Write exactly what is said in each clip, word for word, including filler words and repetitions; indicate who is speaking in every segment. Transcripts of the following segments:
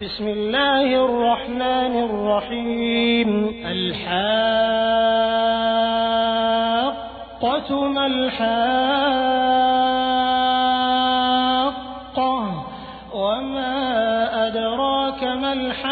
Speaker 1: بسم الله الرحمن الرحيم. الحاقة ما الحاقة وما أدراك ما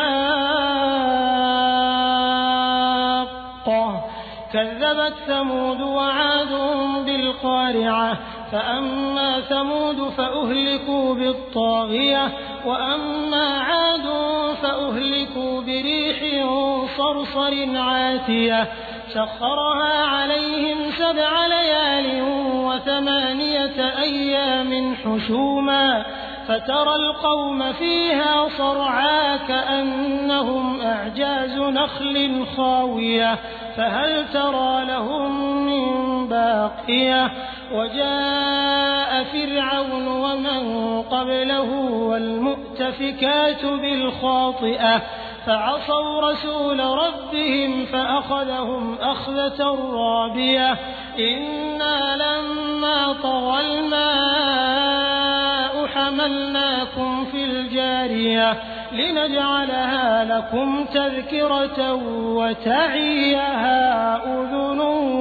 Speaker 1: الحاقة كذبت ثمود وعاد بالقارعة فأما ثمود فأهلكوا بالطاغية وأما عاد فأهلكوا بريح صرصر عاتية سخرها عليهم سبع ليال وثمانية أيام حسوما فترى القوم فيها صرعى كأنهم أعجاز نخل خاوية فهل ترى لهم من باقية وجاء فرعون ومن قبله والمؤتفكات بالخاطئة فعصوا رسول ربهم فأخذهم أخذة رابية إنا لما طغى الماء حملناكم في الجارية لنجعلها لكم تذكرة وتعيها أذن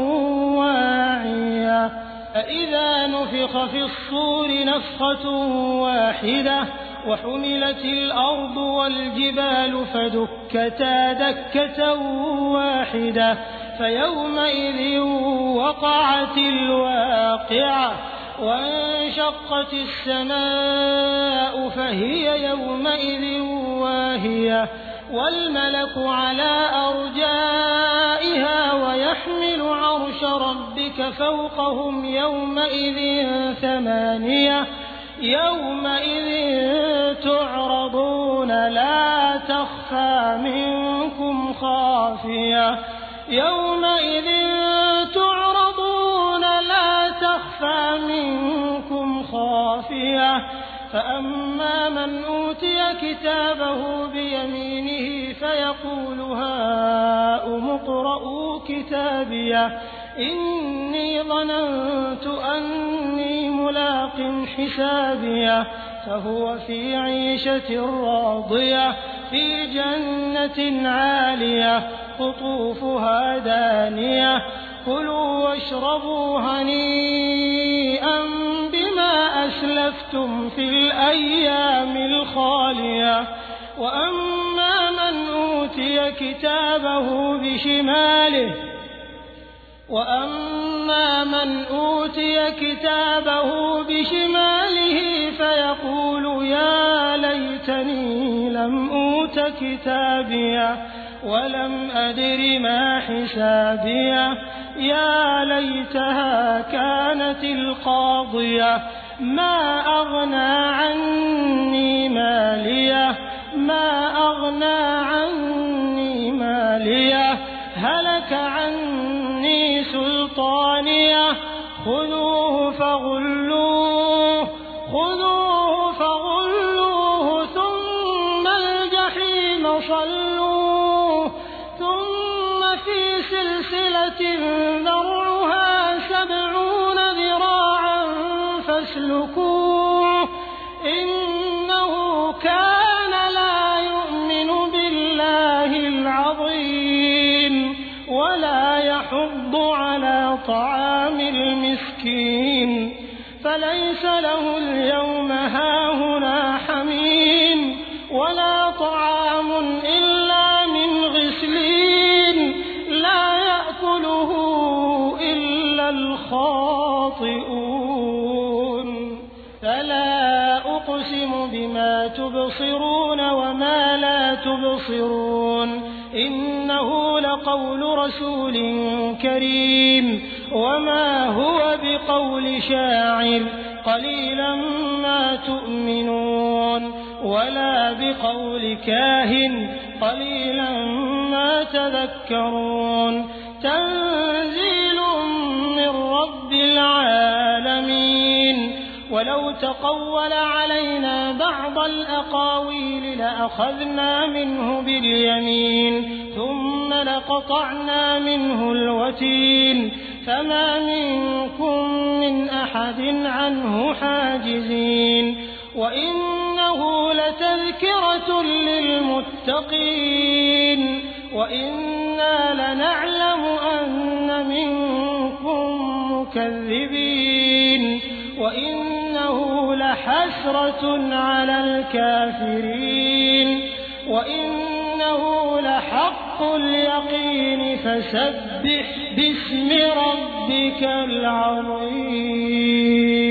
Speaker 1: واعية فإذا نفخ في الصور نفخة واحدة وحملت الأرض والجبال فدكتا دكة واحدة فيومئذ وقعت الواقعة وانشقت السماء فهي يومئذ واهية والملك على أرجائها ويحمل عرش ربك فوقهم يومئذ ثمانية يومئذ تعرضون لا تخفى منكم خافية يومئذ تعرضون لا تخفى منكم خافية فأما من أوتي كتابه بيمينه فيقول هاؤم اقرءوا كتابيه إني ظننت أني ملاق حسابيه فهو في عيشة راضية في جنة عالية قطوفها دانية كلوا واشربوا هنيئا بما أسلفتم في الأيام الخالية وأما من أوتي كتابه بشماله وأما من أوتي كتابه بشماله فيقول يا ليتني لم أوت كتابيه ولم أدر ما حسابيه يا ليتها كانت القاضية ما أغنى عني ماليه ما أغنى عني ماليه هلك عني سلطانيه خذوه فغلوه خذوه فغلوه ثم الجحيم صلوه ثم في سلسلة ذرعها سبعون ذراعا فاسلكوه إنه كان لا يؤمن بالله العظيم ولا يحض على طعام المسكين فليس له اليوم هاهنا حميم ولا طعام إلا من غسلين لا يأكله إلا الخاطئون فلا أقسم بما تبصرون وما لا تبصرون إنه لقول رسول كريم وما هو بقول شاعر قليلا ما تؤمنون ولا بقول كاهن قليلا ما تذكرون تنزيل من رب العالمين ولو تقول علينا بعض الأقاويل لأخذنا منه باليمين ثم لقطعنا منه الوتين فما منكم من أحد عنه حاجزين وإنه لتذكرة للمؤمنين للمتقين وإنا لنعلم أن منكم مكذبين وإنه لحسرة على الكافرين وإنه لحق اليقين فسبح باسم ربك العظيم.